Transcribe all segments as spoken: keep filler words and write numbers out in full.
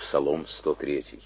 Псалом сто третий.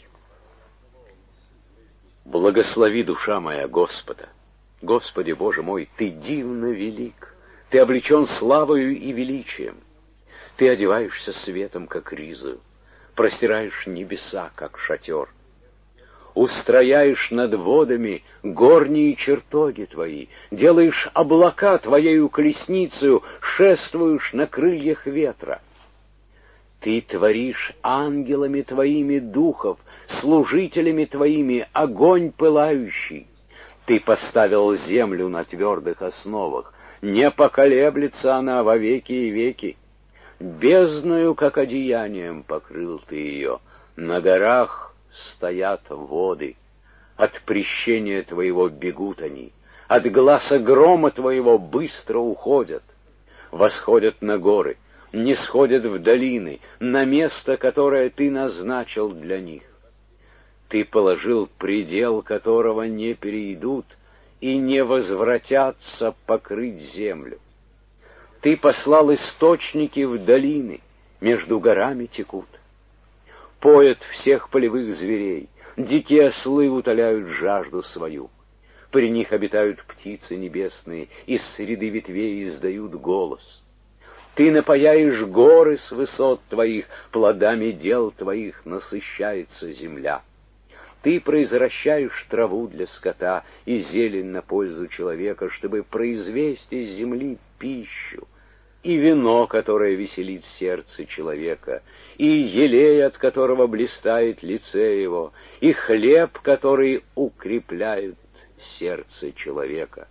Благослови, душа моя, Господа. Господи, Боже мой, Ты дивно велик, Ты облечен славою и величием. Ты одеваешься светом, как ризою, простираешь небеса, как шатер. Устрояешь над водами горние чертоги Твои, делаешь облака Твоею колесницею, шествуешь на крыльях ветра. Ты творишь ангелами Твоими духов, служителями Твоими огонь пылающий. Ты поставил землю на твердых основах, не поколеблется она во веки и веки. Бездною, как одеянием, покрыл Ты ее, на горах стоят воды. От прещения Твоего бегут они, от гласа грома Твоего быстро уходят. Восходят на горы, не сходят в долины, на место, которое Ты назначил для них. Ты положил предел, которого не перейдут и не возвратятся покрыть землю. Ты послал источники в долины, между горами текут. Поят всех полевых зверей, дикие ослы утоляют жажду свою. При них обитают птицы небесные, из среды ветвей издают голос. Ты напояешь горы с высот Твоих, плодами дел Твоих насыщается земля. Ты произращаешь траву для скота и зелень на пользу человека, чтобы произвести из земли пищу, и вино, которое веселит сердце человека, и елей, от которого блистает лице его, и хлеб, который укрепляет сердце человека.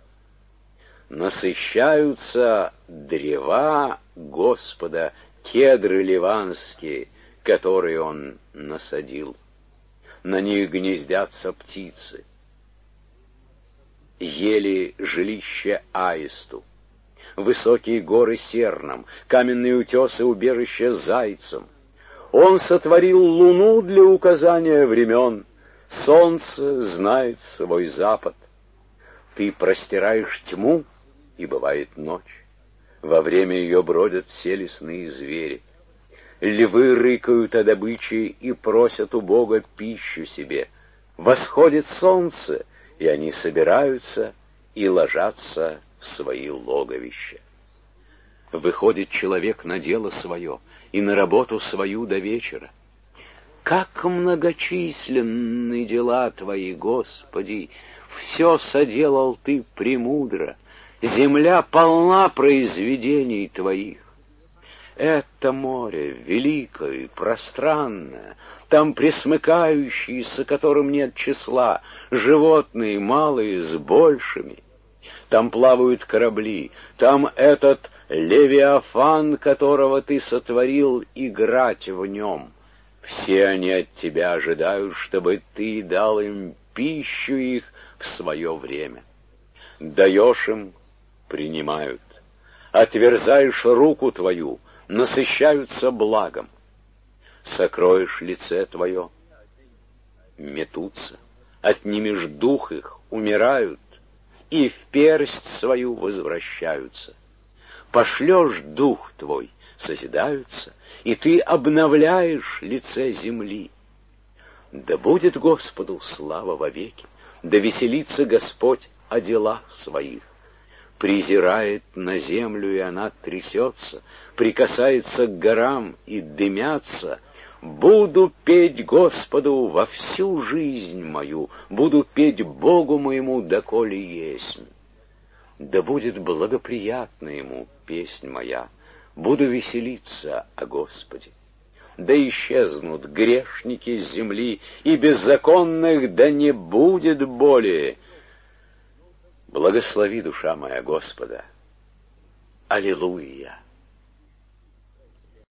Насыщаются древа Господа, кедры ливанские, которые Он насадил. На них гнездятся птицы. Ели жилище аисту, высокие горы сернам, каменные утесы убежище зайцам. Он сотворил луну для указания времен, солнце знает свой запад. Ты простираешь тьму, и бывает ночь. Во время ее бродят все лесные звери. Львы рыкают о добыче и просят у Бога пищу себе. Восходит солнце, и они собираются и ложатся в свои логовища. Выходит человек на дело свое и на работу свою до вечера. Как многочисленны дела Твои, Господи! Все соделал Ты премудро, земля полна произведений Твоих. Это море великое, пространное, там пресмыкающиеся, которым нет числа, животные малые с большими. Там плавают корабли, там этот Левиафан, которого Ты сотворил, играть в нем. Все они от Тебя ожидают, чтобы Ты дал им пищу их в свое время. Даешь им — принимают. Отверзаешь руку Твою — насыщаются благом. Сокроешь лице Твое — метутся. Отнимешь дух их — умирают. И в персть свою возвращаются. Пошлешь дух Твой — созидаются, и Ты обновляешь лице земли. Да будет Господу слава вовеки, да веселится Господь о делах Своих. Презирает на землю, и она трясется, прикасается к горам, и дымятся. Буду петь Господу во всю жизнь мою, буду петь Богу моему, доколе есмь. Да будет благоприятна Ему песнь моя, буду веселиться о Господе. Да исчезнут грешники с земли, и беззаконных да не будет более. Благослови, душа моя, Господа. Аллилуйя!